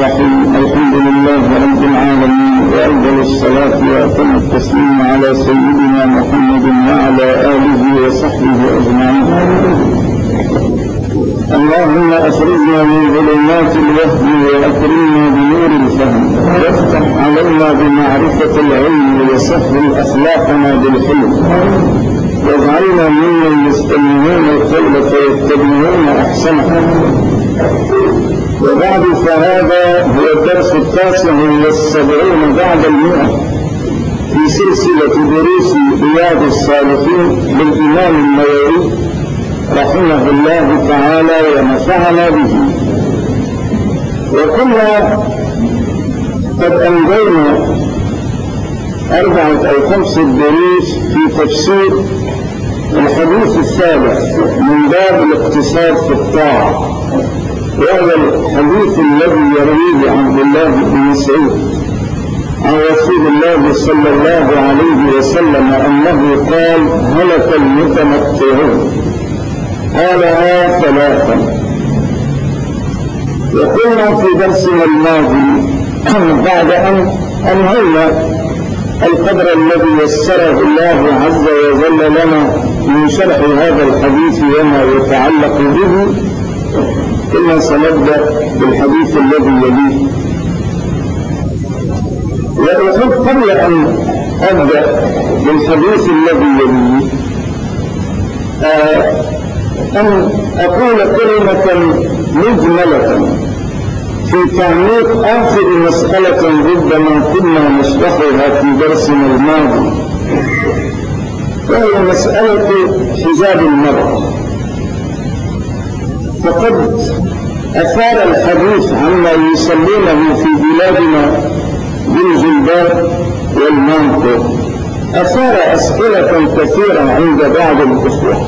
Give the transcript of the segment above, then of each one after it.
الرحيم. الحمد لله رب العالمين، وأفضل الصلاة وأتم التسليم على سيدنا محمد وعلى آله وصحبه أجمعين. اللهم أخرجنا من ظلمات الوهم وأكرمنا بنور الفهم، وافتح علينا بمعرفة العلم وسهل أخلاقنا بالحلم، واجعلنا ممن يستمعون القول فيتبعون أحسنه. وبعد، فهذا هو الدرس 79 بعد 100 في سلسلة دروس رياض الصالحين للإمام النووي رحمه الله تعالى ونفعنا به. وكنا قد أنجينا 4 أو 5 دروس في تفسير الحديث الثالث من باب الاقتصاد في الطاعة، وهو الحديث الذي يرويه عبد الله بن مسعود عن رسول الله صلى الله عليه وسلم أنه قال: هلك المتمتعون. قالها 3. وقلنا في درسنا الماضي بعد أن أنهينا القدر الذي يسره الله عز وجل لنا من شرح هذا الحديث وما يتعلق به، إنا سنبدأ بالحديث الذي يليه. وأحب قبل أن أبدأ بالحديث الذي يليه أن أقول كلمة مجملة في تعميق آخر مسألة ربما كنا نشرحها في درسنا الماضي، وهي مسألة حجاب المرأة. فقد أثار الحديث عما يسمونه في بلادنا بالجلباب والمانطو، أثار أسئلة كثيرة عند بعض الأخوة.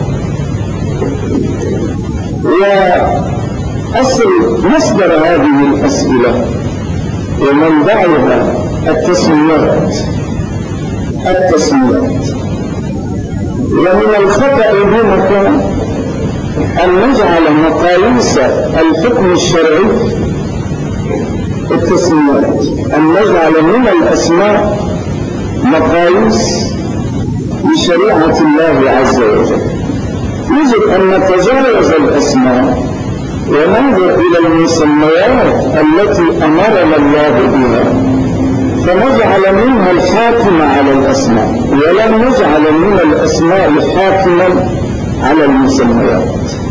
وأصل مصدر هذه الأسئلة ومنبعها التسميات. ومن الخطأ بنا أن نجعل مقاييس الحكم الشرعي التسميات، أن نجعل من الأسماء مقاييس لشريعة الله عز وجل. يجب أن نتجاوز الأسماء وننظر إلى المسميات التي أمرنا الله بها، فنجعل منها الحاكم على الأسماء، ولم نجعل من الأسماء حاكما على المسميات.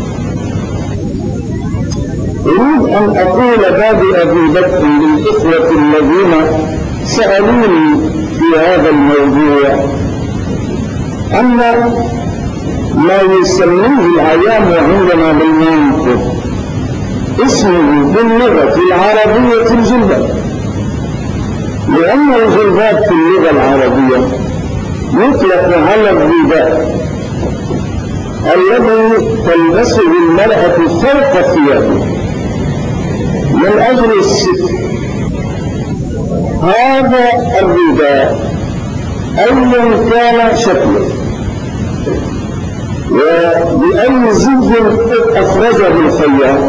أريد أن أقول بادئ بكر للإخوة الذين سألوني في هذا الموضوع أن ما يسميه العيام عندنا بالمنطق اسمه باللغة العربية الجلباب، لأن الجلباب في اللغة العربية يطلق على الرداء الذي تلبسه المرأة فوق ثيابها من أجل الستر. هذا الرداء أيا كان شكله وبأي زي أخرجه الخياط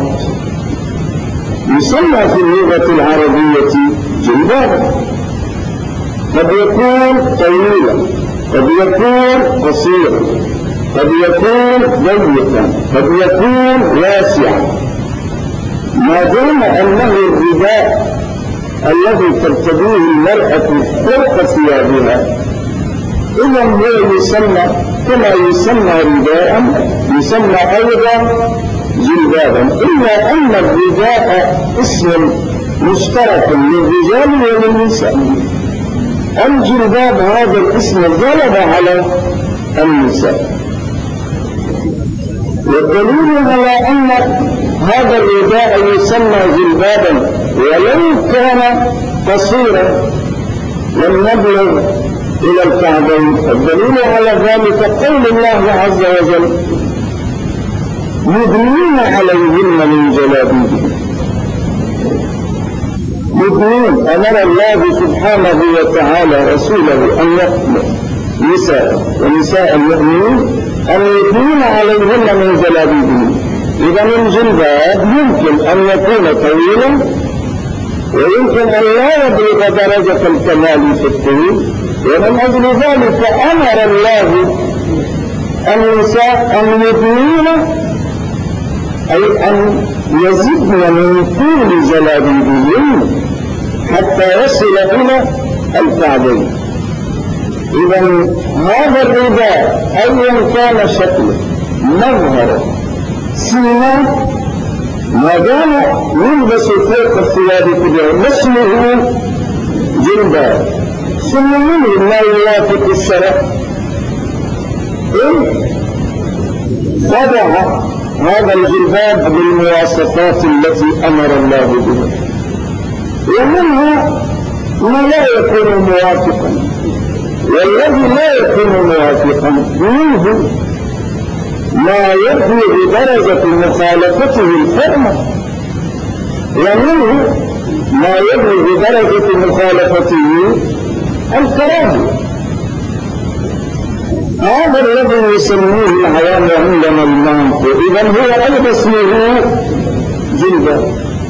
يسمى في اللغة العربية جلبابا. قد يكون طويلا، قد يكون قصيرا، قد يكون ضيقا، قد يكون واسعا، ما دام أنه الرداء الذي ترتديه المرأة فوق ثيابها، إذا هو يسمى كما يسمى رداء يسمى أيضا جلبابا، إلا أن الرداء اسم مشترك للرجال وللنساء. الجلباب هذا الاسم غلب على النساء، والدليل على أن هذا الرداء يسمى جلبابا ولو كان قصيرا لم يبلغ إلى الكعبين. الدليل على ذلك قول الله عز وجل: يدنين عليهن من جلابيبهن. يدنين، أمر الله سبحانه وتعالى رسوله أن يأمر نساء ونساء المؤمنين أن يدنين عليهن من جلابيبهن. إذا الجلباب يمكن أن يكون طويلا ويمكن أن لا يبلغ درجة الكمال في الطول، ومن أجل ذلك أمر الله النساء أن يدنين، أي أن يزدن من طول جلابيبهن حتى يصل إلى الكعبين. إذا هذا الرداء أيا كان شكله مظهر سيما ما دام يلبس فوق الثياب كلها اسمه جلباب، ثم منه ما يوافق الشرع إن وضع هذا الجلباب بالمواصفات التي أمر الله بها، ومنها ما لا يكون موافقا، والذي لا يكون موافقا منه ما يبلغ درجة مخالفته الحرمة، ومنه ما يبلغ درجة مخالفته الكراهية. هذا الذي يسميه العوام عندنا المنطق، إذن هو أيضا اسمه جلباب.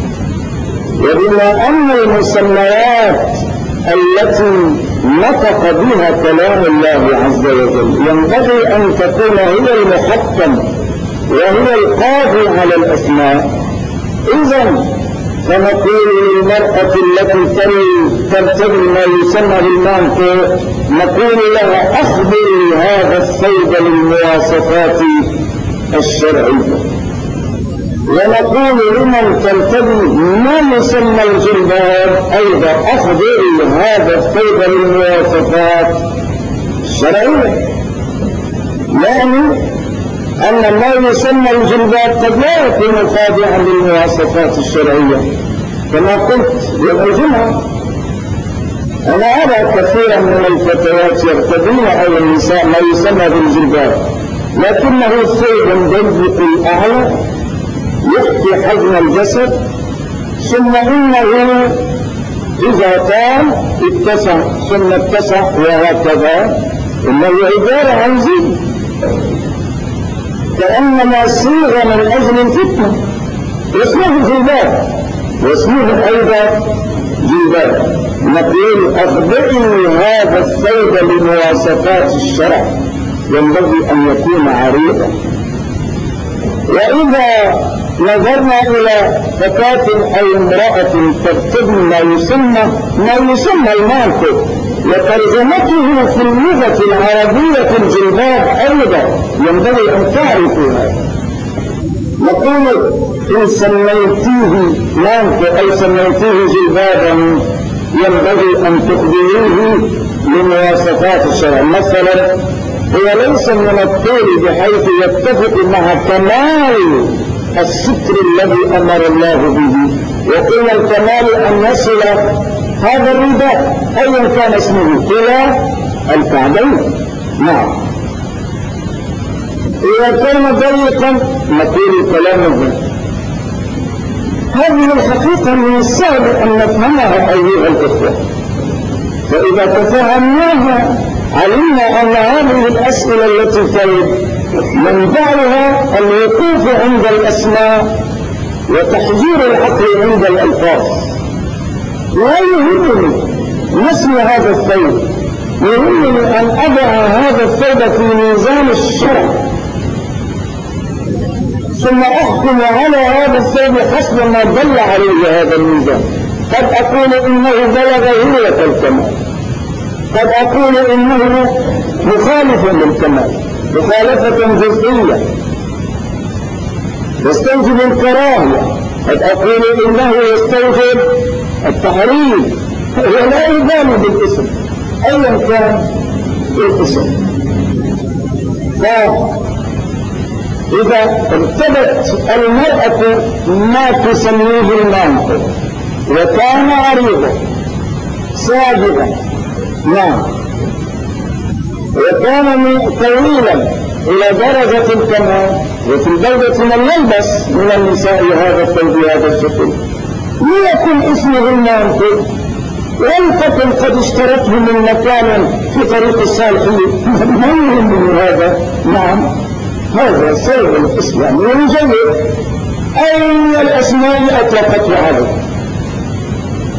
وبما أن المسميات التي نطق بها كلام الله عز وجل ينبغي أن تكون هي المحكم وهي القاضي على الأسماء، إذن فنقول للمرأة التي ترتدي ما يسمى بالمنطق نقول لها أخبري هذا الثوب للمواصفات الشرعية، ونقول لمن ترتدي ما يسمى الجلباب أيضا أخبري هذا الثوب للمواصفات الشرعية، يعني أن ما يسمى الجلباب قد لا يكون خاضعا للمواصفات الشرعية. كما قلت للجمعة أنا أرى كثيرا من الفتيات يرتدين أو النساء ما يسمى بالجلباب، لكنه ثوب ضيق الأعلى يخفي حجم الجسد، ثم إنه إذا كان اتسع ثم اتسع وهكذا، إنه عبارة عن زي كأنما صيغ من أجل الفتنة، واسمه جلباب واسمه أيضا جلباب. نقول أخبرني هذا الثوب لمواصفات الشرع، ينبغي أن يكون عريضا. وإذا نظرنا إلى فتاة أو امرأة ترتدي ما يسمى المنطق، وترجمته في اللغة العربية الجلباب أيضا ينبغي أن تعرفوا هذا. نقول إن سميتيه منطق أو سميتيه جلبابا ينبغي أن تخبريه بمواصفات الشرع. مثلا هو ليس من الطول بحيث يتفق مع كمال الستر الذي أمر الله به، وقلنا الكمال أن يصل هذا الرداء أيا كان اسمه إلى الكعبين. نعم. إذا كان ضيقا نقول كلامه. هذه الحقيقة من السهل أن نفهمها أيها الإخوة، فإذا تفهمناها علمنا أن هذه الأسئلة التي ترد منبعها الوقوف عند الأسماء وتحجير العقل عند الألفاظ. لا يهمني نسم هذا الثوب، يهمني أن أضع هذا الثوب في ميزان الشرع ثم أحكم على هذا الثوب حسب ما دل عليه هذا الميزان. قد أقول إنه بلغ هوية الكمال، قد أقول إنه مخالف للكمال مخالفة جزئية يستوجب الكراهية، قد أقول إنه يستوجب التحريم، ولا يبالي بالاسم أيا كان الاسم. إذا ارتدت المرأة ما تسميه المنطق وكان عريضا ساجدا نعم وكان طويلا إلى درجة الكمال، وفي البلدة من يلبس من النساء هذا الثوب بهذا الشكل ليكن اسمه المنطق، ولم تكن قد اشترته من مكان في طريق الصالحين. ما يهم هذا؟ نعم هذا ثوب الإسلام جيد. أي الأسماء أطلقته عليه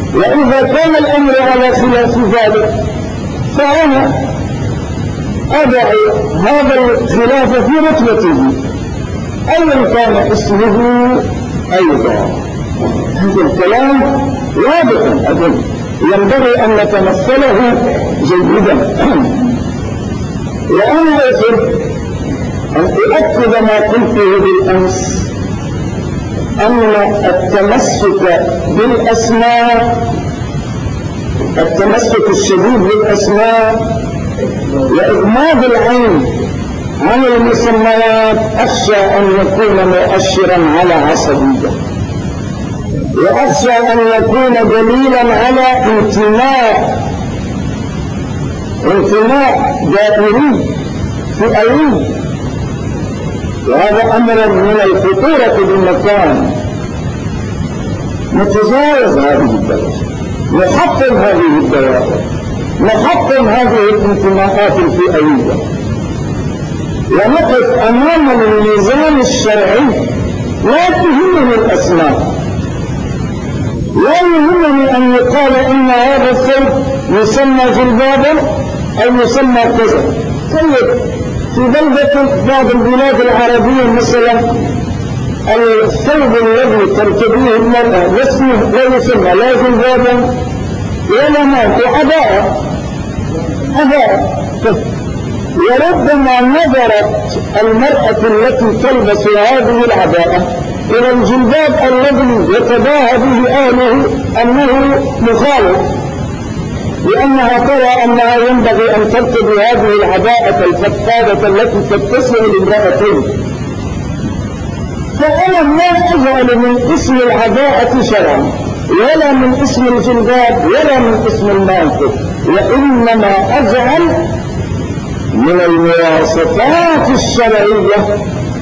وإذا كان الأمر على خلاف ذلك فأنا أضع هذا الخلاف في رتبته أيا كان اسمه أيضا. هذا الكلام واضح أظن ينبغي أن نتمثله جيدا. وأنا أحب أن أؤكد ما قلته بالأمس أن التمسك بالأسماء، التمسك الشديد بالأسماء وإغماض العين عن المسميات أخشى أن يكون مؤشرا على عصبية، وأخشى أن يكون دليلا على انتماء دائري فئوي، وهذا أمر من الخطورة بالمكان. نتجاوز هذه الدرجة، نحطم هذه الدوائر، نحطم هذه الانتماءات الفئوية، ونقف أمام الميزان الشرعي. لا تهمني الأسماء، لا يهمني أن يقال إن هذا الثوب يسمى جلبابا أو يسمى كذا. طيب في بلدة بعض البلاد العربية مثلا الثوب الذي ترتديه المرأة اسمه لا يسمى لا جلبابا ولا مات، عباءة. وربما نظرت المرأة التي تلبس هذه العباءة إلى الجلباب الذي يتباهى به أهله أنه مخالف، لأنها ترى أنها ينبغي أن ترتدي هذه العباءة الفضفاضة التي تتسع لامرأتين. فأنا ما أجعل من اسم العباءة شرعا ولا من اسم الجلباب ولا من اسم المنطق، وإنما أجعل من المواصفات الشرعية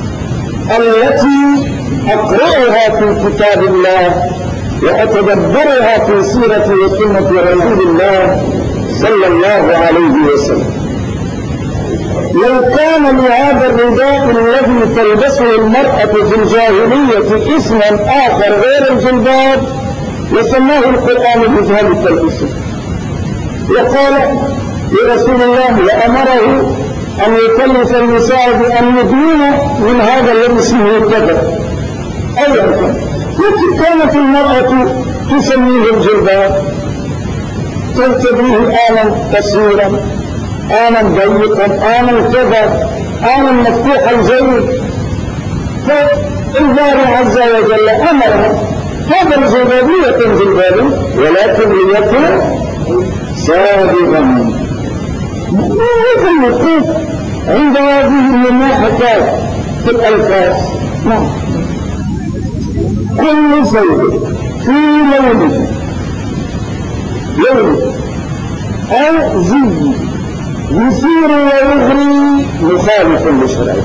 التي أقرأها في كتاب الله وأتدبرها في سيرة وسنة رسول الله صلى الله عليه وسلم. لو كان لهذا الرداء الذي تلبسه المرأة في الجاهلية اسما آخر غير الجلباب لسماه القرآن بذلك الاسم، وقال لرسول الله وأمره أن يكلف النساء بأن يدين من هذا الذي اسمه كذا أيضا. لكن كانت المرأة تسميه الجلباب، ترتديه آنا قصيرا، آنا ضيقا، آنا كذا، آنا مفتوح الجيب. فالباري عز وجل أمر هذا الجلباب ليكن جلبابا ولكن ليكن سابقا. ما هذا الوقوف عند هذه المماحكات في الألفاظ؟ نعم. كل ثوب في لونه أو زي يثير ويغري مخالف للشرع،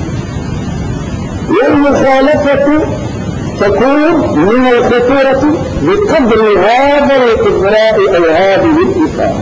والمخالفة تكون من الخطورة بقدر هذا الإغراء أو هذه الإثارة.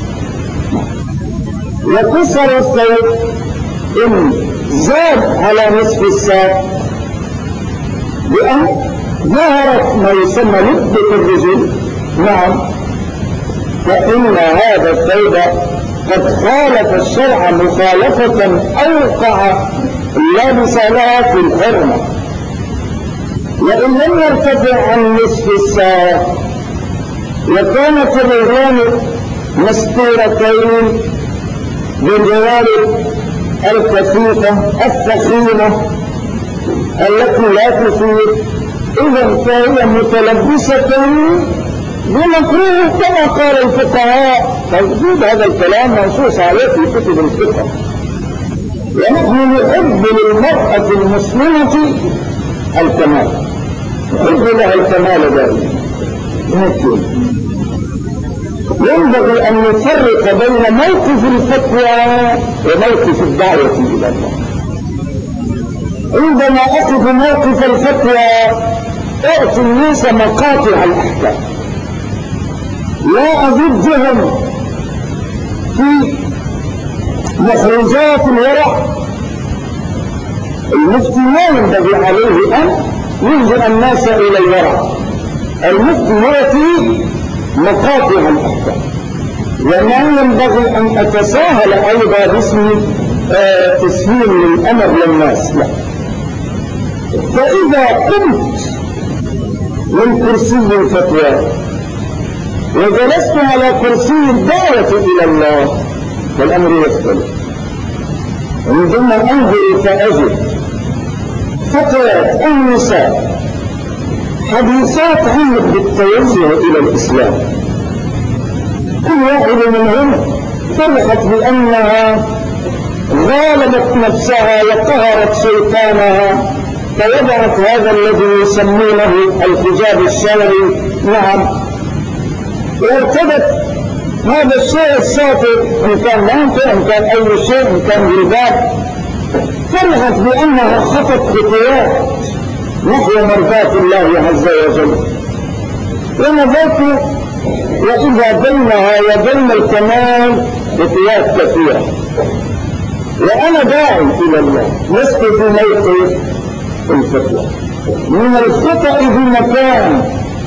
وقصر الثوب إن زاد على نصف الساق بأن ظهرت ما يسمى لبة الرجل، نعم، فإن هذا الثوب قد خالف الشرع مخالفة أوقع لابس لها في الحرمة. وإن لم يرتفع عن نصف الساق وكانت الرجلان مستورتين بالجوارب الكثيفة الثخينة التي لا تثير، إذا فهي متلبسة بمكروه كما قال الفقهاء. توجد هذا الكلام منصوص عليه في كتب الفقه. ونحن نحب للمرأة المسلمة الكمال، نحب لها الكمال دائما، لكن ينبغي أن نفرق بين موقف الفتوى وموقف الدعوة إلى الله. عندما أخذ موقف الفتوى أعطي الناس مقاطع الأحكام، لا أضدهم في مخرجات الورع. المفتي لا ينبغي عليه أن يلجأ الناس إلى الورع. المفتي يأتي مقاطع الأحكام، وما ينبغي أن أتساهل أيضا باسم تسهيل الأمر للناس، لا. فإذا قمت من كرسي الفتوى وجلست على كرسي الدعوة إلى الله فالأمر يختلف. عندما أنظر فأجد فتيات النساء حديثات عنك بالتوجه إلى الإسلام، كل واحد منهم فرحت بأنها غالبت نفسها وقهرت شيطانها فوضعت هذا الذي يسمونه الحجاب الشرعي، نعم، وارتدت هذا الشيء الساتر إن كان مانتو إن كان أي شيء إن كان جلباب، فرحت بأنها خطت خطوات نحو مرضاة الله عز وجل. ونظرت وإذا بينها وبين الكمال خطوات كثيرة، وأنا داعي إلى الله لست في موقف الفتوى. من الخطأ بمكان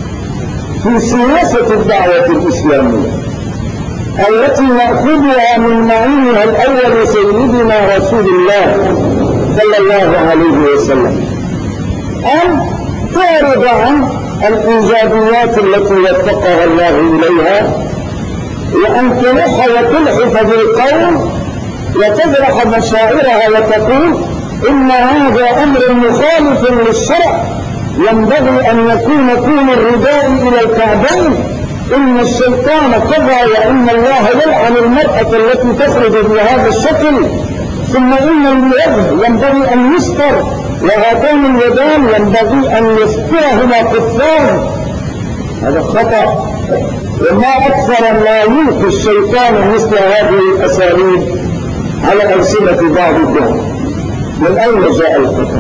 في سياسة الدعوة الإسلامية التي نأخذها من معينها الأول سيدنا رسول الله صلى الله عليه وسلم، أن تعرض عن الإيجابيات التي وفقها الله إليها، وأن تلح وتلحف بالقول وتجرح مشاعرها وتقول إن هذا أمر مخالف للشرع ينبغي أن يكون طول الرداء إلى الكعبين، إن الشيطان كذا وإن الله يلعن المرأة التي تخرج بهذا الشكل، ثم إن اليد ينبغي أن يستر وهاتان اليدان ينبغي أن يسترهما قفان. هذا خطأ، وما أكثر ما يلقي الشيطان مثل هذه الأساليب على ألسنة بعض الدول. من أين جاء الخطأ؟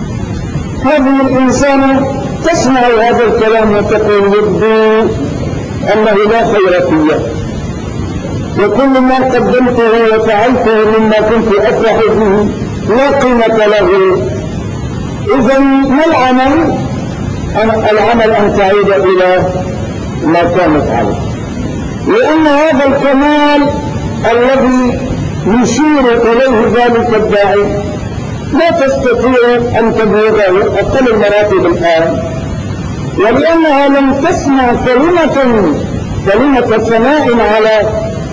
هذه الإنسان تسمع هذا الكلام وتقول يبدو أنه لا خير فيه، وكل ما قدمته وفعلته مما كنت أفرح به لا قيمة له. إذا ما العمل؟ العمل أن تعيد إلى ما كانت عليه، لأن هذا الكمال الذي يشير إليه ذلك الداعي لا تستطيع أن تبلغه أقل المراتب الآن، ولأنها لم تسمع كلمة ثناء على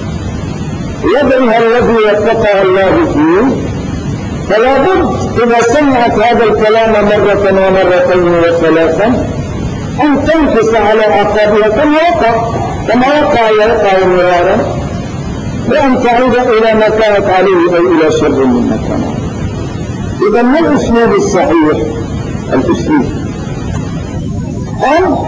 يدها الذي وفقها الله فيه، فلا بد إذا سمعت هذا الكلام مرة ومرتين وثلاثا أن تنكس على أعقابها كما وقع مرارا، وأن تعود إلى ما كانت عليه أو إلى شر مما كان عليه. إذا ما الأسلوب الصحيح؟ الأسلوب أن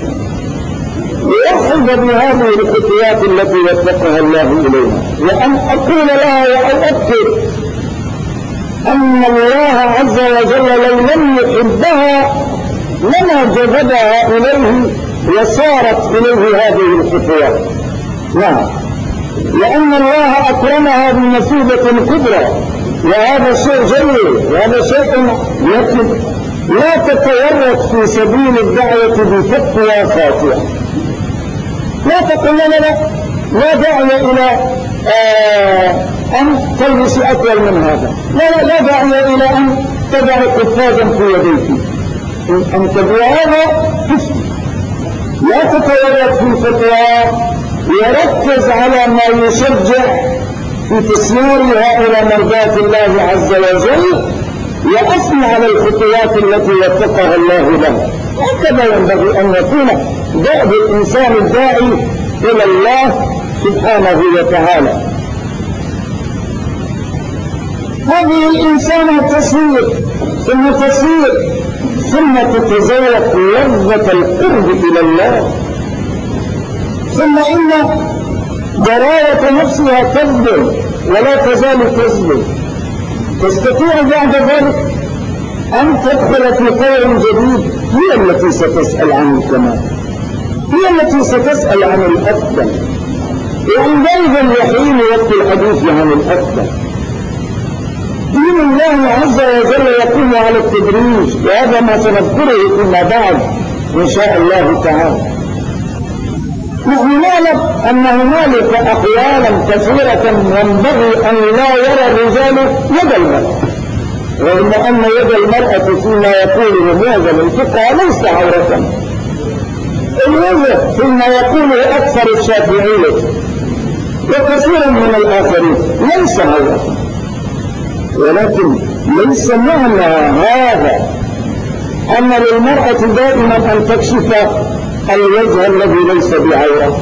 يأخذ بهذه الخطوات التي وفقها الله إليها، وأن أقول لها وأؤكد أن الله عز وجل لو لم يحبها لما جذبها إليه وصارت إليه هذه الخطوات. نعم، لأن الله أكرمها بمثوبة كبرى، وهذا شيء جيد، وهذا شيء يجب لا تتورط في سبيل الدعوة بفتوى خاطئة. لا تقول لا داعي إلى أن تلبس أطول من هذا، لا داعي إلى أن تضع قفازا في يديك، أن تبيع هذا تفتي. لا تتورط في الفتوى، وركز على ما يشجع في تسييرها إلى مرضاة الله عز وجل، وأثنى على الخطوات التي وفقها الله له. هكذا ينبغي أن يكون دأب الإنسان الداعي إلى الله سبحانه وتعالى. هذه الإنسان تسير ثم تتذوق لذة القرب إلى الله، ثم إن جراية نفسها تذبل ولا تزال تذبل، تستطيع بعد ذلك أن تدخل في قول جديد، هي التي ستسأل عن الكمال، هي التي ستسأل عن الأفضل، وعندئذ يحين وقت الحديث عن الأفضل. دين الله عز وجل يقوم على التدريج، وهذا 'هذا ما سنذكره فيما بعد إن شاء الله تعالى. دين الله عز وجل يقوم على التدريج، وهذا ما سنذكره فيما بعد إن شاء الله تعالى. دين الله عز وجل يقوم على التدريج، وهذا ما سنذكره فيما بعد إن شاء الله تعالى. نحن نعلم أن هنالك أحيانا كثيرة ينبغي أن لا يرى الرجال يد المرأة، رغم أن يد المرأة فيما يقوله معظم الفقهاء ليس عورة. الوجه فيما يقوله أكثر الشافعية وكثير من الآخرين ليس عورة، ولكن ليس معنى هذا أن للمرأة دائما أن تكشف الوجه الذي ليس بعورة.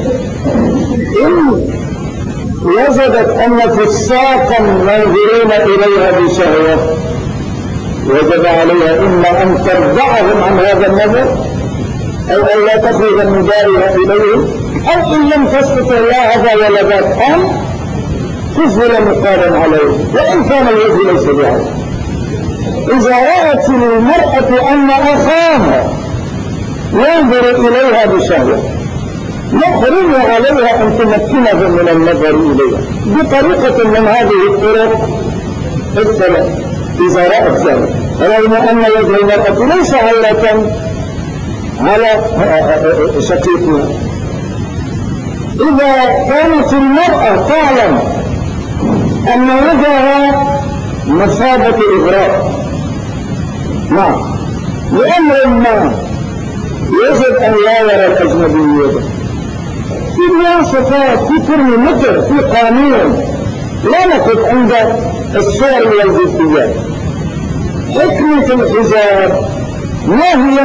إن وجدت أن فساقا ينظرون إليها بشهوة وجب عليها إما أن تردعهم عن هذا النظر أو أن لا تخرج المجارية إليهم، أو إن لم تستطع لا هذا ولا ذاك أن تزول نقابا عليه وإن كان الوجه ليس بعورة. إذا رأت المرأة أن أخاها ينظر إليها بشهوة يحرم عليها أن تمكنه من النظر إليها بطريقة من هذه الطرق الثلاث. إذا رأت ذلك رغم أن وجه المرأة ليس عورة على شقيقها، إذا كانت المرأة تعلم أن وجهها مثابة إغراء لأمر ما يجب أن لا يرى الأجنبي يده في مواصفات في ترميمتر في قانون. لا نقف عند الصور والجزئيات. حكمة الحجاب ما هي؟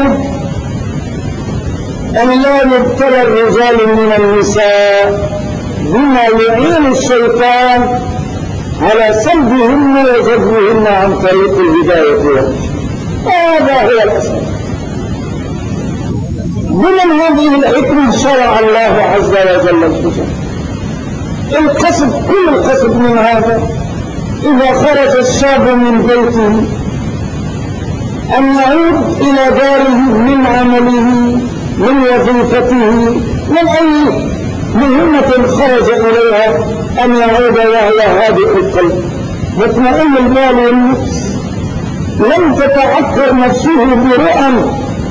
أن لا يبتلى الرجال من النساء بما يعين الشيطان على سلبهن وجذبهن عن طريق الهداية. هذا هو الأصل. ضمن هذه الحكمة شرع الله عز وجل الحجاب. القصد كل القصد من هذا إذا خرج الشاب من بيته أن يعود إلى داره من عمله من وظيفته من أي مهمة خرج إليها أن يعود وهو هادئ القلب مطمئن البال والنفس، لم تتعكر نفسه برؤى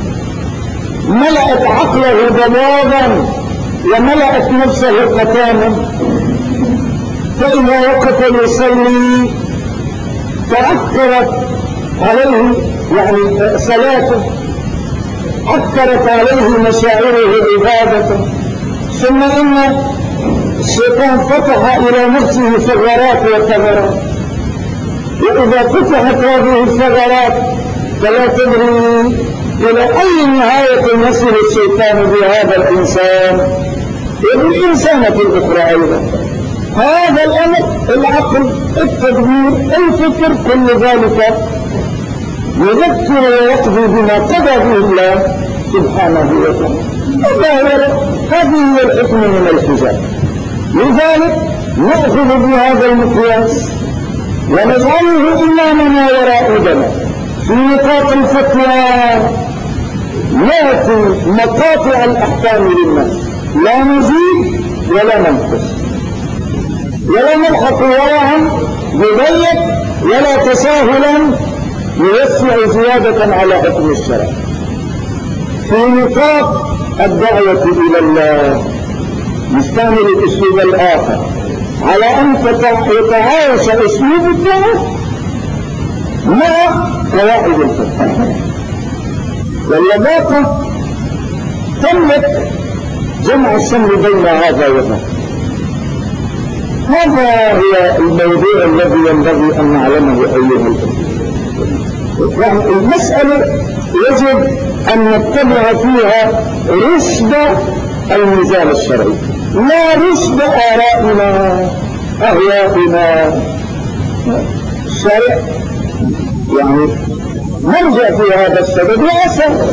ملأت عقله ضبابا وملأت نفسه قتاما. فإذا وقف يصلي تأثرت عليه صلاته، أثرت عليه مشاعره عبادته، ثم إن الشيطان فتح إلى نفسه ثغرات وثغرات، وإذا فتحت هذه الثغرات فلا تدري إلى أي نهاية يصل الشيطان بهذا الإنسان وبالإنسانة الأخرى أيضا. هذا الأمر العقل التدبير الفكر كل ذلك يذكر ويقضي بما قضى به الله سبحانه وتعالى. هذه هي الحكمة من الحجاب. لذلك نأخذ بهذا المقياس ونجعله إمامنا وراء دمه في نقاط الفتوى نأتي مقاطع الأحكام للناس، لا نزيد ولا ننقص ولا نلحق وراهم بضيق ولا تساهلا يوسع زيادة على حكم الشرع. في نقاط الدعوة إلى الله نستعمل الأسلوب الآخر على أن يتعايش أسلوب الدعوة مع قواعد الفقه واللباقة تملك جمع الشمل بين هذا وذاك. هذا هو الموضوع الذي ينبغي أن نعلمه أيها الأخوة. المسألة يجب أن نتبع فيها رشد الميزان الشرعي، لا رشد آرائنا أهوائنا. الشرع نرجع في هذا السبب وأسر.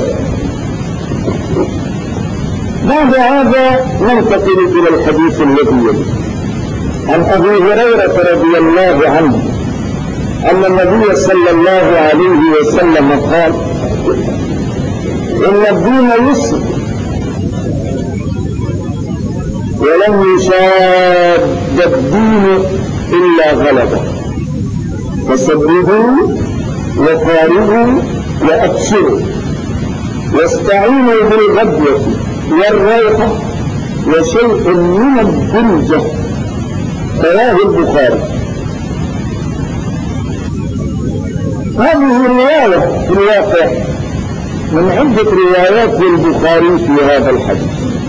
بعد هذا ننتقل إلى الحديث الذي يلي عن أبي هريرة رضي الله عنه أن النبي صلى الله عليه وسلم قال: إن الدين يسر ولن يشاد الدين إلا غلبه، فسددوا وقاربوا وأبشروا واستعينوا بالغدوة والروحة وشيء من الدنجة. رواه البخاري. هذه الرواية في الواقع من عدة روايات للبخاري في هذا الحديث.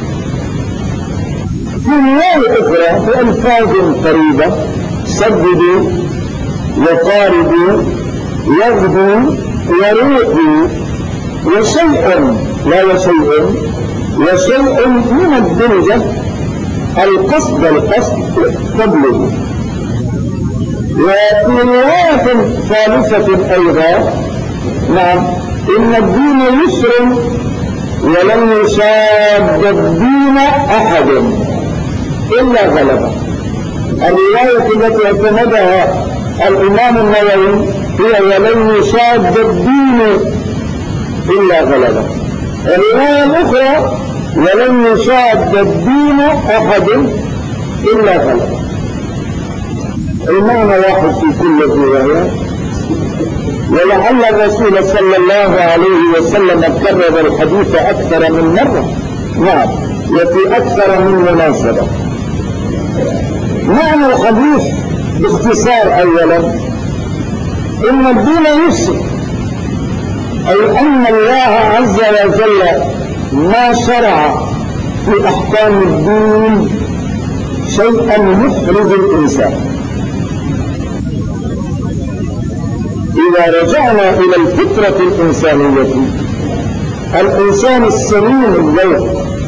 في رواية أخرى بألفاظ قريبة: سددوا وقاربوا يغدوا وروحوا وشيء لا وشيء من الدنجة القصد قبله. وفي رواية ثالثة أيضا: نعم، إن الدين يسر ولن يشاد الدين أحد إلا غلبه. الرواية التي اعتمدها الإمام النووي هي ولن يشاد الدين إلا غلبه. الرواية الأخرى: ولن يشاد الدين أحد إلا غلبه. المعنى واحد في كل الروايات، ولعل الرسول صلى الله عليه وسلم كرر الحديث أكثر من مرة، نعم، وفي أكثر من مناسبة. معنى الحديث باختصار: أولا، إن الدين يسر، أي أن الله عز وجل ما شرع في أحكام الدين شيئا يحرج الإنسان. إذا رجعنا إلى الفطرة الإنسانية، الإنسان السليم الذوق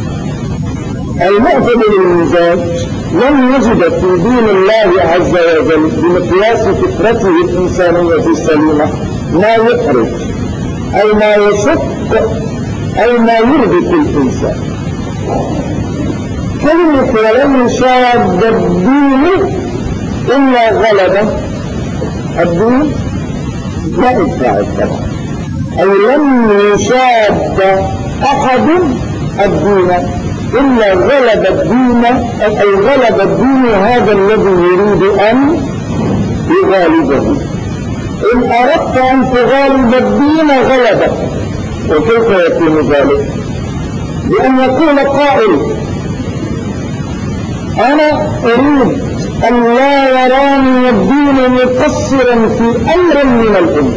المعتدل المزاج لم يجد في دين الله عز وجل بمقياس فطرته الإنسانية السليمة ما يحرج أو ما يشق أو ما يربك الإنسان. كلمة ولن يشاد الدين إلا غلبه، الدين لا إدفاع الطبع، أي لن يشاد أحد الدين إلا غلب الدين، أي غلب الدين هذا الذي يريد أن يغالبه. إن أردت أن تغالب الدين غلبك. وكيف يكون ذلك؟ بأن يقول قائل: أنا أريد أن لا يراني الدين مقصرا في أمر من الأمور،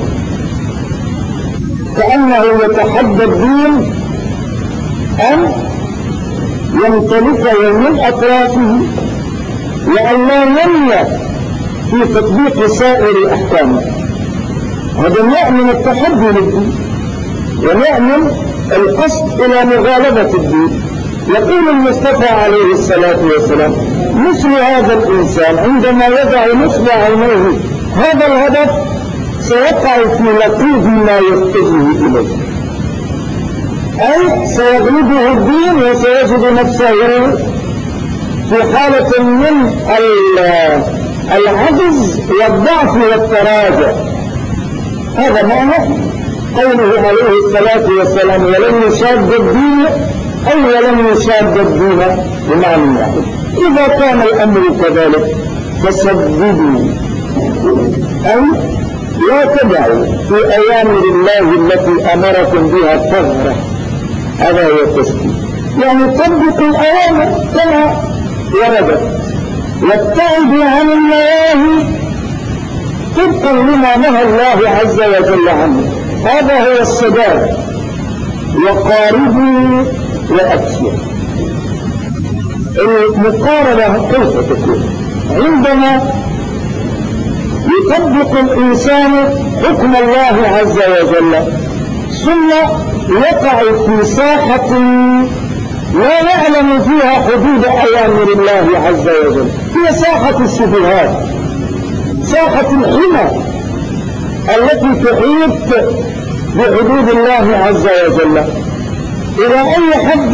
كأنه يتحدى الدين أن يمتلكه من أطرافه وأن لا ينمى في تطبيق سائر الأحكام. هذا نوع من التحدي للدين ونوع من القصد إلى مغالبة الدين. يقول المصطفى عليه الصلاة والسلام: مثل هذا الإنسان عندما يضع نصب عينيه هذا الهدف سيقع في لقيد ما يتجه إليه، أي سيغلبه الدين وسيجد نفسه في حالة من العجز والضعف والتراجع. هذا معنى قوله عليه الصلاة والسلام: ولن يشاد الدين، أي ولن يشاد الدين بمعنى واحد. إذا كان الأمر كذلك فسددوا، أي لا تدعوا في أوامر الله التي أمركم بها ثغرة. هذا هو التسديد، يعني طبقوا الأوامر كما وردت وابتعدوا عن النواهي طبقا لما نهى الله عز وجل عنه. هذا هو السداد. وقاربوا وأكثروا. المقاربة كيف تكون؟ عندما يطبق الإنسان حكم الله عز وجل ثم يقع في ساحة لا يعلم فيها حدود أوامر الله عز وجل، هي ساحة الشبهات، ساحة الحمى التي تحيط بحدود الله عز وجل. إلى أي حد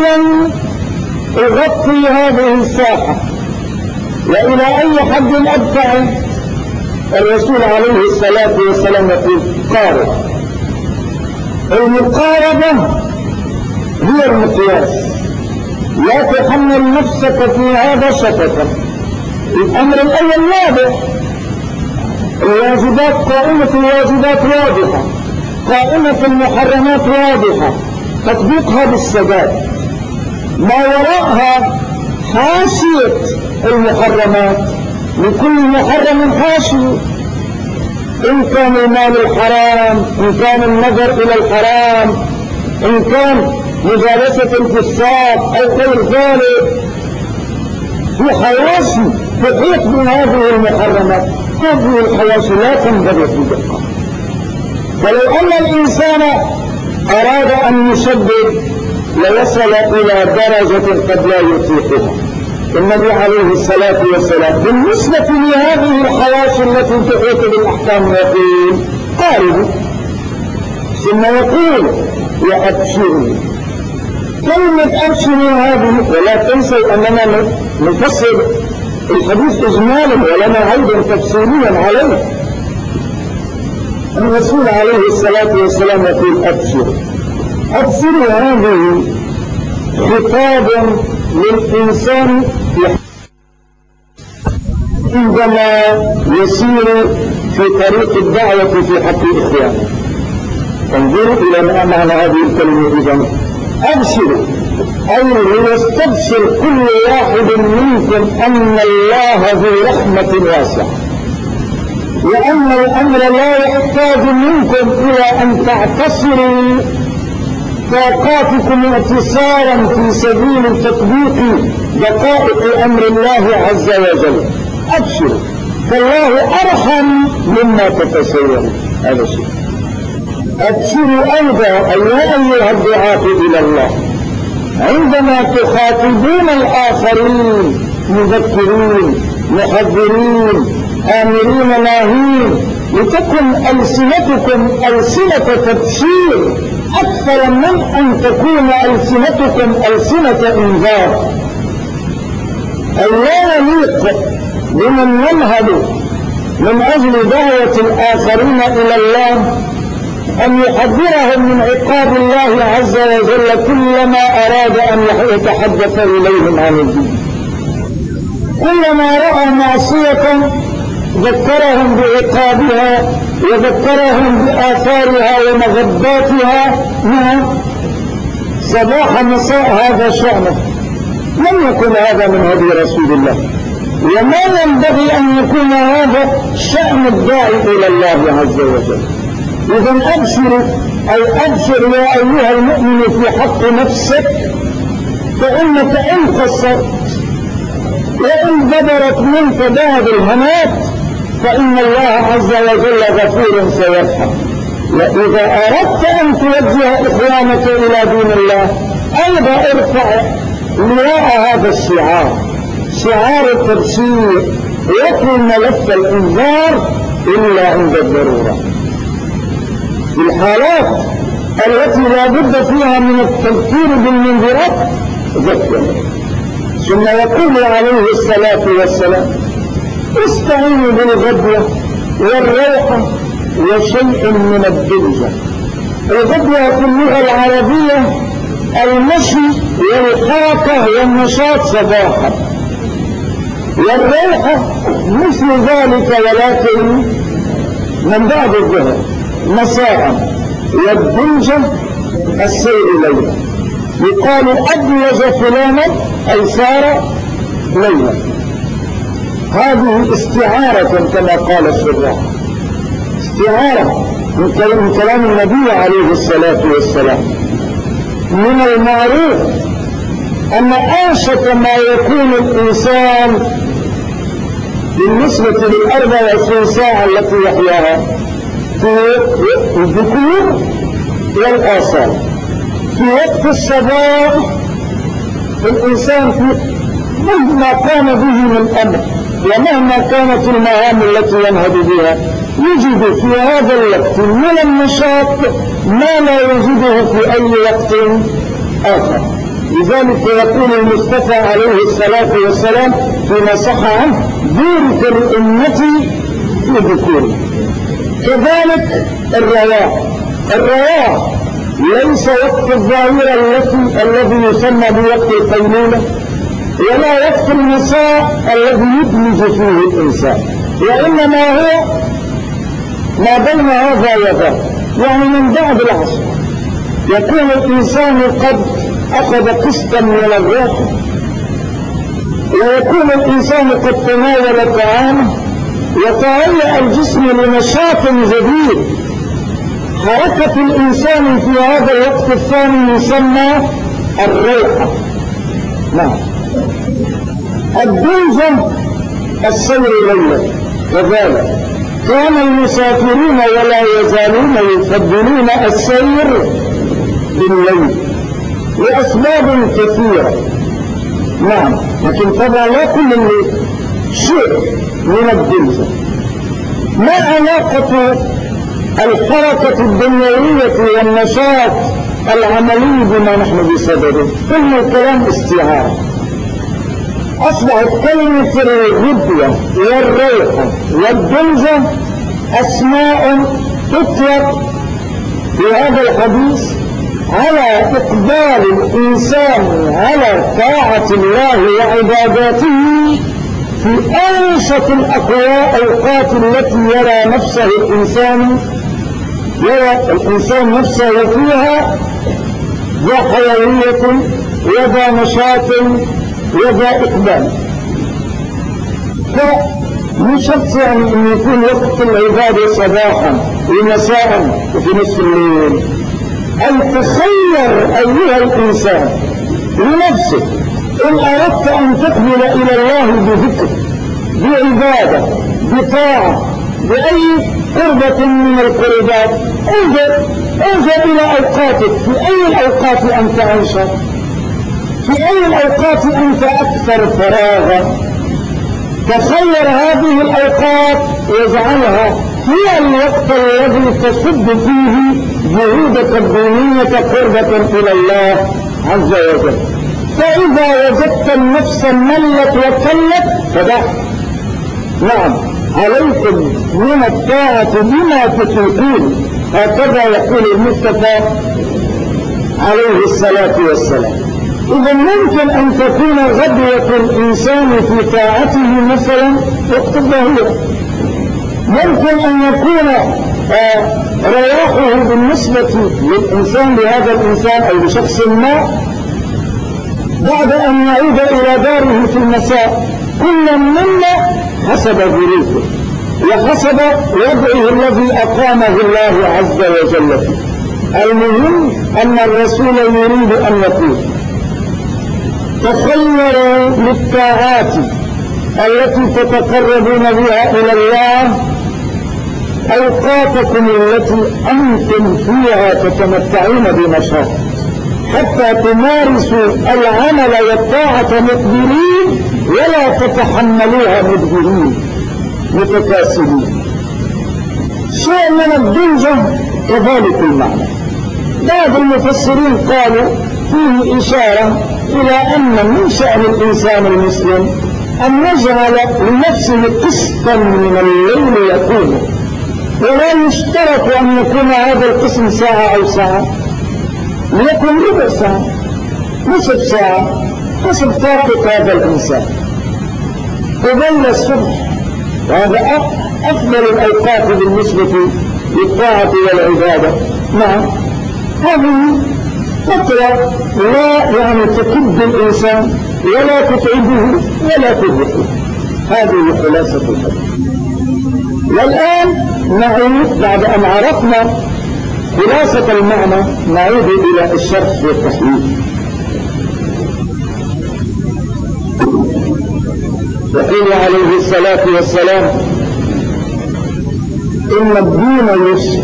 أغطي هذه الساحة وإلى أي حد أبتعد؟ الرسول عليه الصلاة والسلام يقول: قارب. المقاربة هي المقياس. لا تحمل نفسك في هذا شططا. الأمر الأول واضح، الواجبات قائمة، الواجبات واضحة، قائمة المحرمات واضحة، تطبيقها بالسداد. ما وراءها حاشية المحرمات، لكل محرم حاشية، إن كان المال الحرام، إن كان النظر إلى الحرام، إن كان مجالسة الفساق أو غير ذلك، في حواشي تحيط بهذه المحرمات. هذه الحواشي لا تنضبط بدقة. فلو أن الإنسان أراد أن يشدد لوصل إلى درجة قد لا يطيقها. النبي عليه الصلاة والسلام بالنسبة لهذه الحواشي التي تحيط بالأحكام يقول قاربوا، ثم يقول وأبشروا. كلمة أبشروا هذه، ولا تنسوا أننا نفسر الحديث إجمالا ولنا عيدا تفسيريا عليه. الرسول عليه الصلاة والسلام يقول أبشروا. أبشروا هذه خطاب للإنسان عندما يسير في طريق الدعوة في حق إخوانه. انظروا إلى ما معنى هذه الكلمة إذن. أبشروا أي ليستبشر كل واحد منكم أن الله ذو رحمة واسعة، وأن الأمر لا يحتاج منكم إلى أن تعتصروا طاقاتكم اعتصارا في سبيل تطبيق دقائق أمر الله عز وجل. أبشروا، فالله أرحم مما تتصورون. هذا شيء. أبشروا أيضا أيها الدعاة إلى الله، عندما تخاطبون الآخرين مذكرين محذرين آمرين ناهين، لتكن ألسنتكم ألسنة تبشير أكثر من أن تكون ألسنتكم ألسنة إنذار. أي لا يليق بمن ينهض من أجل دعوة الآخرين إلى الله أن يحذرهم من عقاب الله عز وجل كلما أراد أن يتحدث إليهم عن الدين. كلما رأى معصية ذكرهم بعقابها وذكرهم بآثارها ومغباتها. صباح مساء هذا شأنه. لم يكن هذا من هدي رسول الله، وما ينبغي أن يكون هذا شأن الداعي إلى الله عز وجل. إذن أبشر، أي أبشر يا أيها المؤمن في حق نفسك، فإنك إن قصرت وإن بدرت منك بعض الهنات فإن الله عز وجل غفور سيرحم. وإذا أردت أن توجه إخوانك إلى دين الله أيضا ارفع لواء هذا الشعار، شعار التبشير، ويكون ملف الإنذار إلا عند الضرورة. في الحالات التي لا بد فيها من التذكير بالمنذرات ذكر. ثم يقول عليه الصلاة والسلام استعينوا بالغدوة والروحة وشيء من الدلجة. الغدوة في اللغة العربية المشي والحركة والنشاط صباحا، والروحة مثل ذلك ولكن من بعد الظهر مساء، والدلجة السير ليلا. يقال أدلج فلانا أي سار ليلا. هذه استعارة كما قال الشراح، استعارة من كلام النبي عليه الصلاة والسلام. من المعروف أن أنشط ما يكون الإنسان بالنسبة لل24 ساعة التي يحياها في الذكور والآثار. في وقت الصباح الإنسان مهما كان به من أمر ومهما كانت المهام التي ينهض بها يجد في هذا الوقت من النشاط ما لا يجده في أي وقت آخر. لذلك يقول المصطفى عليه الصلاة والسلام فيما صح عنه بورك الأمة في ذكوره. كذلك الرواح ليس وقت الظاهرة الذي يسمى بوقت القيلولة، ولا وقت المساء الذي يدمج فيه الإنسان، وإنما هو ما بين هذا وذاك، يعني من بعد العصر يكون الإنسان قد أخذ قسطا من الروح ويكون الإنسان قد تناول طعامه وتهيأ الجسم لنشاط جديد. حركة الإنسان في هذا الوقت الثاني يسمى الروحة. نعم. الدنجة السير ليلا كذلك كان المسافرون ولا يزالون يفضلون السير بالليل لأسباب كثيرة. نعم. لكن طبعا لا كل شيء من الدنجة. ما علاقة الحركة الدنيوية والنشاط العملي بما نحن بصدده؟ كل الكلام استعارة. أصبحت كلمة الغدوة والروحة والدنجة أسماء تطلق في هذا الحديث على إقبال الإنسان على طاعة الله وعباداته في أنشط الأوقات التي يرى الإنسان نفسه فيها ذا حيوية وذا نشاط وذا إقبال. فمن شرط يعني أن يكون وقت العبادة صباحا ومساء وفي نصف الليل. أن تخير أيها الإنسان لنفسك إن أردت أن تقبل إلى الله بذكر بعبادة بطاعة بأي قربة من القربات انظر إلى أوقاتك. في أي الأوقات أنت أنشط؟ في أي الأوقات أنت أكثر فراغا؟ تخير هذه الأوقات واجعلها هي الوقت الذي تصب فيه جهودك الدينية قربة إلى الله عز وجل. فإذا وجدت النفس ملت وكلت فدع. نعم. عليكم من الطاعة بما تطيقون، هكذا يقول المصطفى عليه الصلاة والسلام. إذا ممكن أن تكون غدوة الإنسان في طاعته مثلا وقت الظهيرة، ممكن أن يكون رواحه بالنسبة للإنسان لهذا الإنسان أو لشخص ما بعد أن يعود إلى داره في المساء. كل منا حسب ظروفه وحسب وضعه الذي أقامه الله عز وجل فيه. المهم أن الرسول يريد أن يقول تخيروا للطاعات التي تتقربون بها إلى الله أوقاتكم التي أنتم فيها تتمتعون بنشاط حتى تمارسوا العمل والطاعة مقبلين ولا تتحملوها مدبرين متكاسلين. شيء من الدنجة كذلك المعنى. بعض المفسرين قالوا فيه إشارة إلى أن من شأن الإنسان المسلم أن يجعل لنفسه قسطا من الليل يقوم، ولا يشترط أن يكون هذا القسم ساعة أو ساعة، ليكن ربع ساعة نصف ساعة حسب طاقة هذا الإنسان. قبل الصبح وهذا أفضل الأوقات بالنسبة للطاعة والعبادة. نعم. هذه فترة لا يعني تكد الإنسان ولا تتعبه ولا تضره. هذه خلاصة الحديث. والآن نعود بعد أن عرفنا خلاصة المعنى نعود إلى الشرح والتحليل. يقول عليه الصلاة والسلام إن الدين يسر.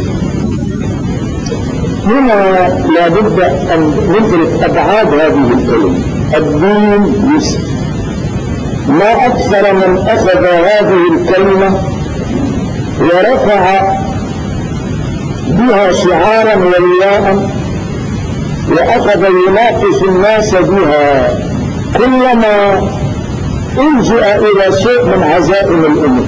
هنا لابد أن ندرك أبعاد هذه الكلمة. الدين يسر. ما أكثر من أخذ هذه الكلمة ورفع بها شعارا ورياء وأخذ يناقش الناس بها كلما الجأ إلى شيء من عزائم الأمور.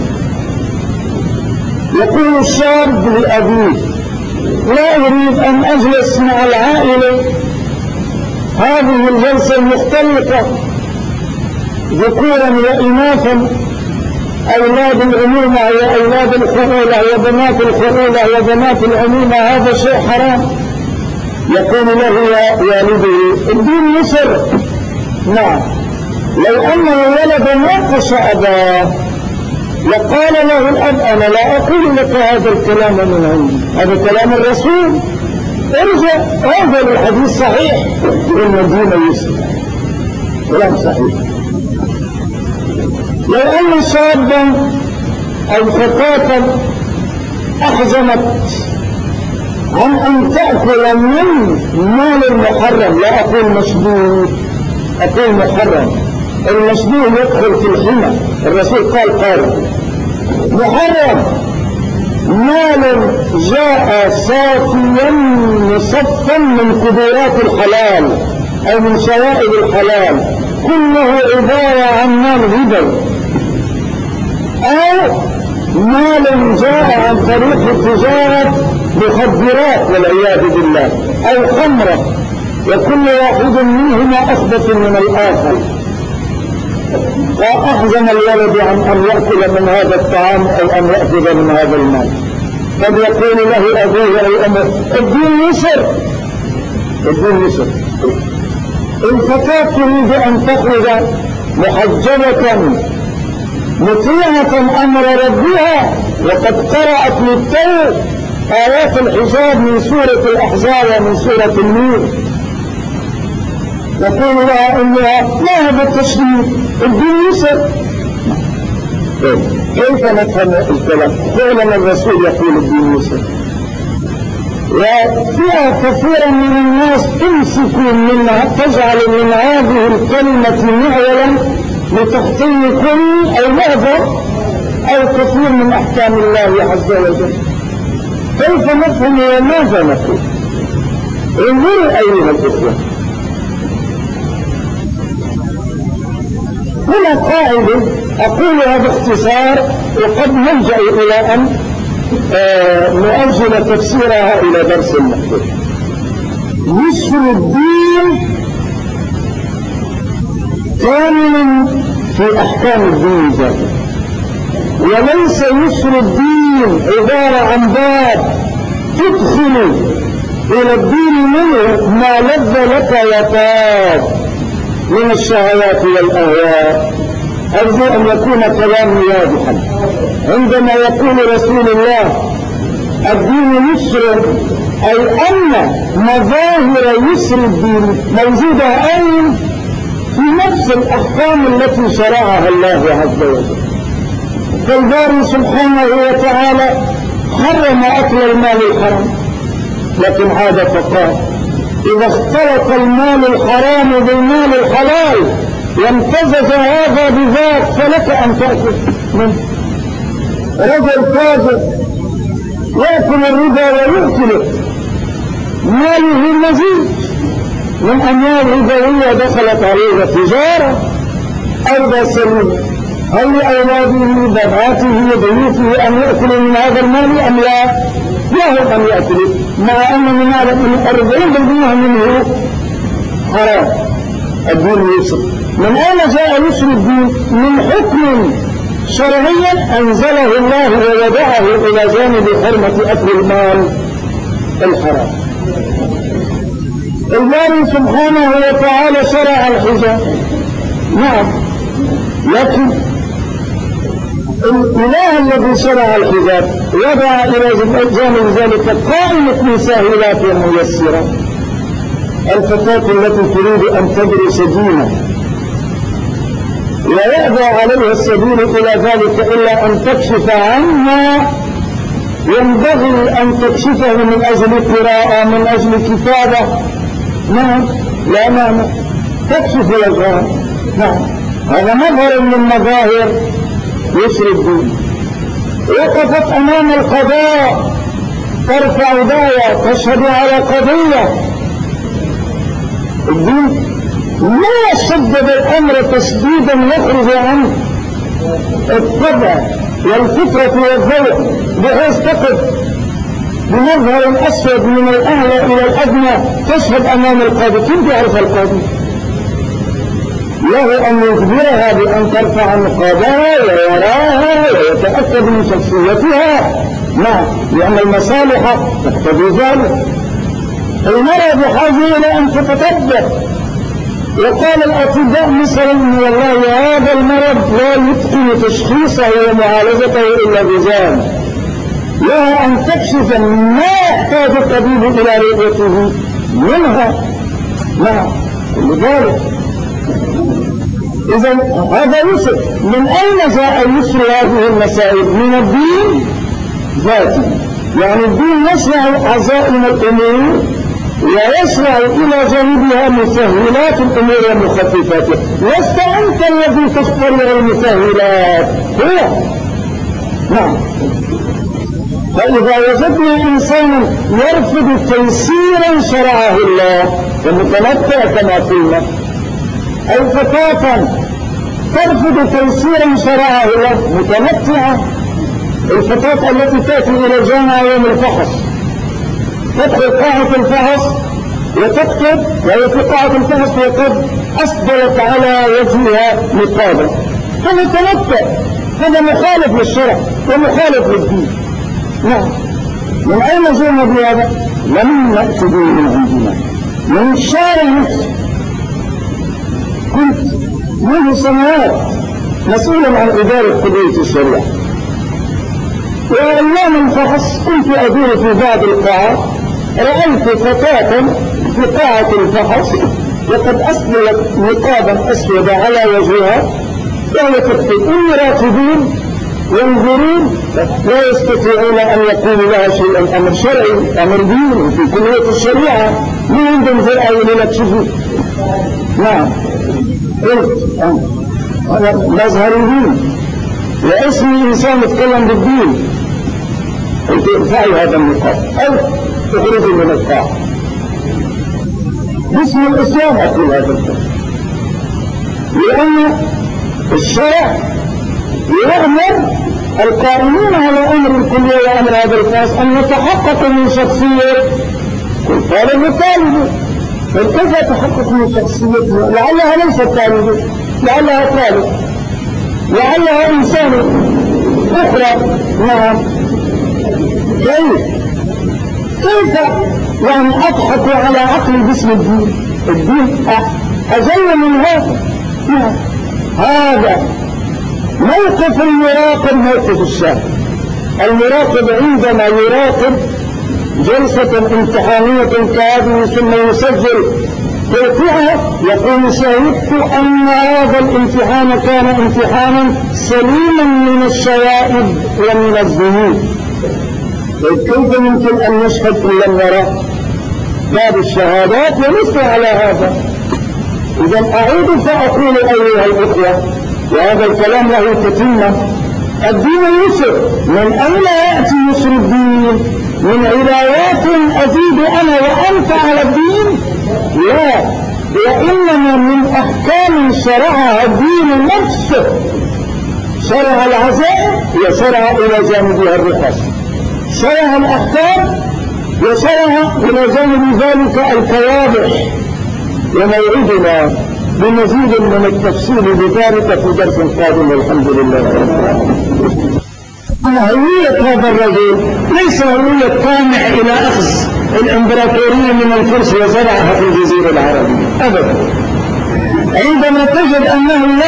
يقول الشاب لأبيه لا أريد أن أجلس مع العائلة هذه الجلسة المختلطة ذكورا وإناثا، أولاد العمومة وأولاد الخؤولة وبنات الخؤولة وبنات العمومة، هذا شيء حرام. يقول له والده الدين يسر. نعم. لو أن الولد ناقش أباه لقال له الأب أنا لا أقول لك هذا الكلام من عندي، هذا كلام الرسول، ارجع هذا الحديث صحيح والمدينة يسر، كلام صحيح. لو أن شابا أو فتاة أحزمت عن أن تأكل من مال المحرم، لا أقول مشبوه، أقول محرم، المشبوه يدخل في الحمى، الرسول قال محرم، مال جاء صافيا مصفا من قدرات الحلال أو من شوائب الحلال، كله عبارة عن مال ربا، أو مال جاء عن طريق التجارة مخدرات والعياذ بالله، أو خمرة، وكل واحد منهما أخبث من الآخر، فأحزن الولد عن أن يأكل من هذا الطعام أو أن يأخذ من هذا المال، قد يقول له أبوه أو أمه الدين يسر، الدين يسر. الفتاة تريد أن تخرج محجبة مطيعة أمر ربها وقد قرأت للتو آيات الحجاب من سورة الأحزاب ومن سورة النور، يقول لها إنها ما هذا التشريف، الدين يسر. كيف نفهم الكلام؟ فعلا الرسول يقول الدين يسر، وفئة كثيرا من الناس تمسك منها، تجعل من هذه الكلمة معولا لتحطيم كل أو معظم أو كثير من أحكام الله عز وجل. كيف نفهم وماذا نقول؟ انظروا أيها الإخوة، هنا قاعدة أقولها باختصار وقد نلجأ إلى أن نؤجل تفسيرها إلى درس المحدود. يسر الدين كامل في أحكام الدين ذاته، وليس يسر الدين عبارة عن باب تدخل إلى الدين منه ما لذ لك وطاب من الشهوات والأهواء. أرجو أن يكون كلامي واضحا. عندما يقول رسول الله الدين يسر، أي أن مظاهر يسر الدين موجودة أين؟ في نفس الأحكام التي شرعها الله عز وجل. فالباري سبحانه وتعالى حرم أكل المال الحرام، لكن عاد فقال إذا اختلط المال الحرام بالمال الحلال وامتزج هذا بذاك فلك أن تأكل منه. رجل تاجر يأكل الربا ويؤكله، ماله مزيد من أموال ربوية دخلت عليه تجارة أربع سنين، هل لأولاده بناته وبيوته أن يأكلوا من هذا المال أم لا؟ لهم أن يأكلوا، مع أن من هذا 40% منه حرام. الدين يسر. من أين جاء يسر الدين؟ من حكم شرعي أنزله الله ووضعه إلى جانب حرمة أكل المال الحرام. الله سبحانه وتعالى شرع الحجاب، نعم، لكن الإله الذي شرع الحجاب وضع إلى جانب ذلك قائمة سهولات وميسرة. الفتاة التي تريد أن تدرس دينها ويأبى عليها السبيل إلى ذلك إلا أن تكشف عنها، ينبغي أن تكشفه من أجل قراءة، من أجل كتابة، نعم، لا معنى تكشف لها، نعم، هذا مظهر من مظاهر يسر الدين. وقفت أمام القضاء ترفع دعوى تشهد على قضية. الدين لا شدد الأمر تشديدا يخرج عنه الطبع والفطرة والذوق، بحيث تقف بمظهر أسود من الأعلى إلى الأدنى تشهد أمام القاضي. كيف يعرف القاضي؟ له أن يخبرها بأن ترفع القضاء ويراها ويتأكد من شخصيتها، نعم، لأن المصالح تقتضي ذلك. المرأة بحاجة إلى أن تتطبق وقال الأطباء مثلا والله هذا المرض لا يمكن تشخيصه ومعالجته إلا بجان، لها أن تكشف ما يحتاج الطبيب إلى رؤيته منها. نعم، لذلك إذا هذا يسر. من أين جاء يسر هذه المسائل؟ من الدين ذاته. يعني الدين يشرع عزائم الأمور ويشرع إلى جانبها مسهلات الأمور ومخففاتها. لست أنت الذي تخترع المسهلات، هو. نعم. فإذا وجدنا إنسانا يرفض تيسيرا شرعه الله ومتمتع كما قلنا، أو فتاة ترفض تيسيرا شرعه الله متمتعة، الفتاة التي تأتي إلى الجامعة يوم الفحص تدخل قاعة الفحص وتكتب وهي في قاعة الفحص وقد أسدلت على وجهها نقابا، هذا تمتع، هذا مخالف للشرع ومخالف للدين. نعم. من أين جئنا بهذا؟ لم نأتي به من عندنا، من الشارع نفسه. كنت منذ سنوات مسؤولا عن إدارة كلية الشريعة، وأيام الفحص كنت أدور في بعض القاعات، رأيت فتاة في قاعة الفحص وقد أسدلت نقابا أسود على وجهها وهي تكتب. المراقبين ينظرون لا يستطيعون أن يقولوا لها شيئا، أمر شرعي أمر ديني في كلية الشريعة، من عندهم جرأة يقولوا لك شوفوا. نعم. قلت أنا مظهر دين واسمي إنسان يتكلم بالدين، قلت ارفعي هذا النقاب أو تخرجي من القاعة باسم الإسلام. أقول هذا الكلام لأن الشرع يأمر القائمين على أمر الكلية وأمر هذا الفاس أن يتحقق من شخصية كل طالب وطالب. فكيف يتحقق من شخصيته؟ لعلها ليست طالبة، لعلها طالب، لعلها إنسان أخرى. نعم. كيف يعني أضحك على عقل باسم الدين؟ الدين أجل من هذا. نعم. هذا موقف المراقب موقف الشاهد. المراقب عندما يراقب جلسة امتحانية كهذه ثم يسجل توقيعها يقول شاهدت أن هذا الامتحان كان امتحانا سليما من الشوائب ومن الذنوب. كيف يمكن أن نشهد إلا الوراء باب الشهادات ونصر على هذا؟ إذا أعود فأقول أيها الأخوة وهذا الكلام له تتمة، الدين يسر. من أين يأتي يسر الدين؟ من علاوات أزيد أنا وأنت على الدين؟ لا، وإنما من أحكام شرعها الدين نفسه. شرع العزائم وشرع إلى جانبها الرخص، شرع الأحكام وشرع إلى جانب ذلك الكوابح. وموعدنا بمزيد من التفصيل بذلك في درس قادم والحمد لله. هوية هذا الرجل ليس هوية طامح إلى أخذ الإمبراطورية من الفرس وزرعها في الجزيرة العربية أبدا. عندما تجد أنه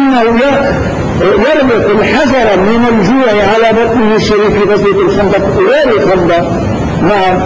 يربط الحجر من الجوع على بطنه الشريف في غزوة الخندق غير الخندق، نعم،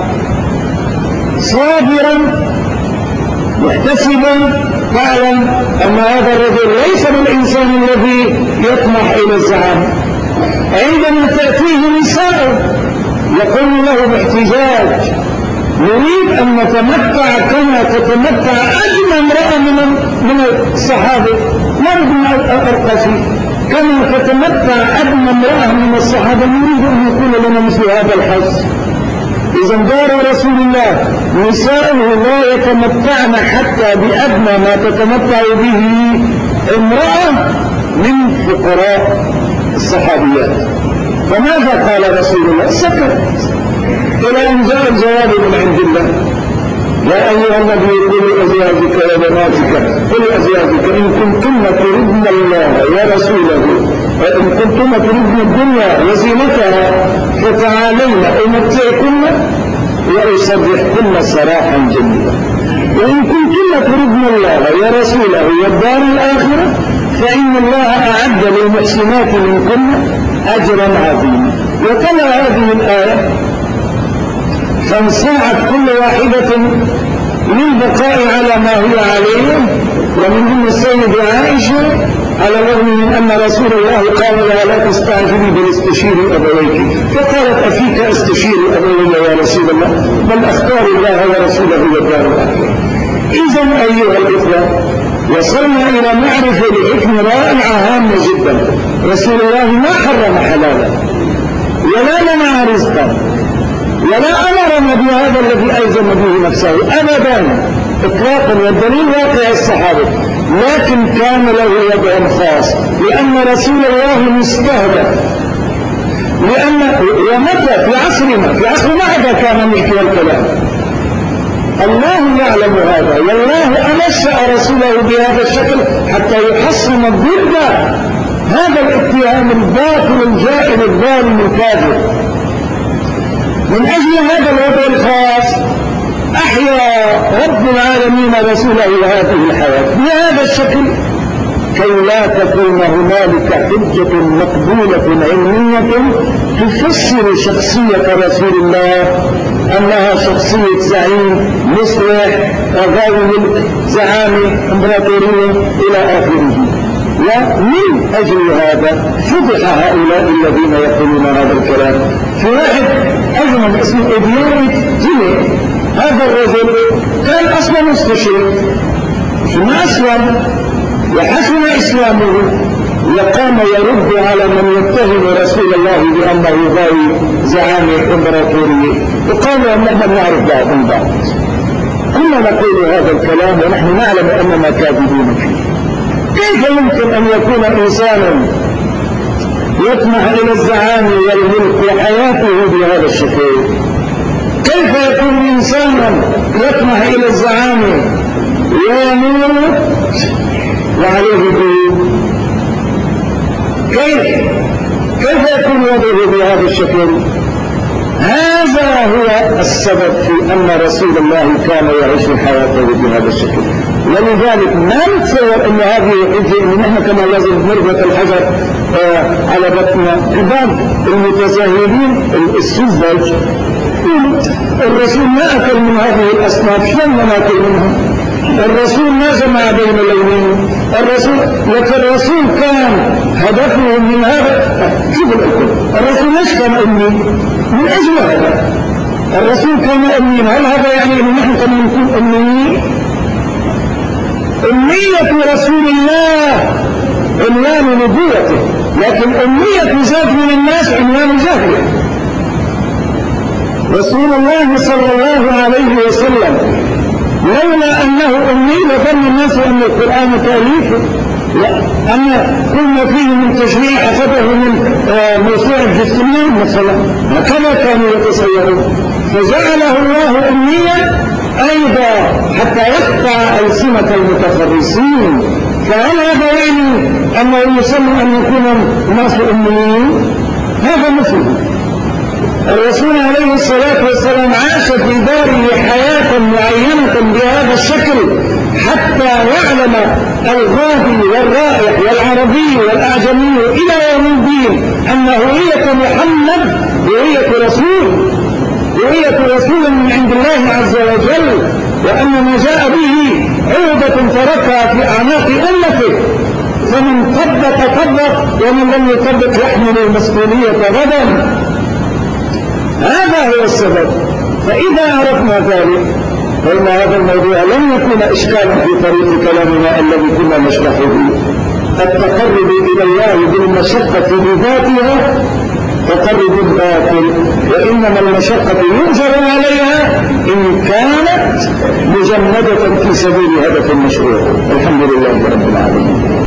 صابرا محتسبا، فاعلم أن هذا الرجل ليس بالإنسان الذي يطمح إلى الزعامة. عندما تأتيه نساء يقول له باحتجاج نريد أن نتمتع كما تتمتع أجمل امرأة من الصحابة، نريد من القصيد كما تتمتع أجمل امرأة من الصحابة، نريد أن يكون لنا مثل هذا الحظ. إذا دار رسول الله نساؤه لا يتمتعن حتى بأدنى ما تتمتع به امرأة من فقراء الصحابيات. فماذا قال رسول الله؟ سكت إلى أن جاء الجواب من عند الله. يا أيها النبي قل لأزواجك وبناتك، قل لأزواجك إن كنتن تردن الله ورسوله وإن كنتن تردن الدنيا وزينتها فتعالين أمتعكن وأسرحكن سراحا جميلا. وإن كنتن تردن الله ورسوله والدار الآخرة فإن الله أعد للمحسنات منكن أجرا عظيما. وتلا هذه الآية فانصاعت كل واحدة للبقاء على ما هي عليه، ومنهم السيدة عائشة على الرغم من أن رسول الله قال لها لا تستعجلي بل استشيري أبويك، فقالت أفيك أستشير أبوي يا رسول الله، بل أختار الله ورسوله والدار الآخرة. إذن أيها الإخوة وصلنا إلى معرفة لحكم رائعة هامة جدا. رسول الله ما حرم حلالا ولا منع رزقا ولا أمرنا بهذا الذي ألزم به نفسه أبدا إطلاقا، والدليل واقع الصحابة، لكن كان له وضع خاص لأن رسول الله مستهدف، ومتى في عصرنا في عصر ماذا كان ملك والكلام؟ الله يعلم هذا، والله أنشأ رسوله بهذا الشكل حتى يحصن ضد هذا الاتهام الباطل الجائر الظالم الكاذب. من أجل هذا الوضع الخاص أحيا رب العالمين رسوله هذه الحياة بهذا الشكل كي لا تكون هنالك حجة مقبولة علمية تفسر شخصية رسول الله أنها شخصية زعيم مصلح غاوي ملك زعامة امبراطورية إلى آخره. ومن أجل هذا فضح هؤلاء الذين يقولون هذا الكلام. في واحد أجمل اسمه إديانة جيني، هذا الرجل كان أصلا مستشرق ثم أسلم وحسن إسلامه وقام يرد على من يتهم رسول الله بأنه غاوي زعامة امبراطورية، وقالوا أن نحن نعرف بعض بعض. كنا نقول هذا الكلام ونحن نعلم أننا كاذبون فيه. كيف يمكن أن يكون إنسانا يطمح إلى الزعامة والملك وحياته بهذا الشكل؟ كيف يكون إنسانا يطمح إلى الزعامة ويموت وعليه دين؟ كيف يكون وضعه بهذا الشكل؟ هذا هو السبب في أن رسول الله كان يعيش حياته بهذا الشكل. ولذلك ما نتصور أن هذه حجة أن نحن كما لازم نربط الحجر على بطننا. بعض المتساهلين السذج الرسول ما أكل من هذه الأصناف، شلون ما أكل منها؟ الرسول ما جمع بين اللونين، لكن الرسول كان هدفه من هذا شوف الأكل. الرسول ليش كان أمي؟ من أجل هذا الرسول كان أمين. هل هذا يعني أن نحن كنا نكون أميين؟ أمية رسول الله عنوان نبوته، لكن أمية زاد من الناس عنوان جهله. رسول الله صلى الله عليه وسلم لولا أنه أمي لظن الناس أن القرآن تأليفه، وأن كل ما فيه من تشريع أخذه من موسوعة الجسمين مثلا، هكذا كانوا يتصورون. فجعله الله أميا أيضا حتى يقطع ألسنة المتخرصين. فهل هذا يعني أنه يسمى أن يكون الناس أميين؟ هذا مثله. الرسول عليه الصلاة والسلام عاش في داره حياة معينة بهذا الشكل حتى يعلم الغادي والرائح والعربي والأعجمي إلى يوم الدين أن هوية محمد هوية رسول من عند الله عز وجل، وأن ما جاء به عودة تركها في أعناق أمته، فمن طبق ومن لم يطبق يحمل المسؤولية غدا. هذا هو السبب. فإذا عرفنا ذلك فإن هذا الموضوع لم يكون إشكالا في طريق كلامنا الذي كنا نشرح به. التقرب إلى الله بالمشقة بذاتها تقرب باطل، وإنما المشقة يؤجر عليها إن كانت مجندة في سبيل هدف مشروع. الحمد لله رب العالمين.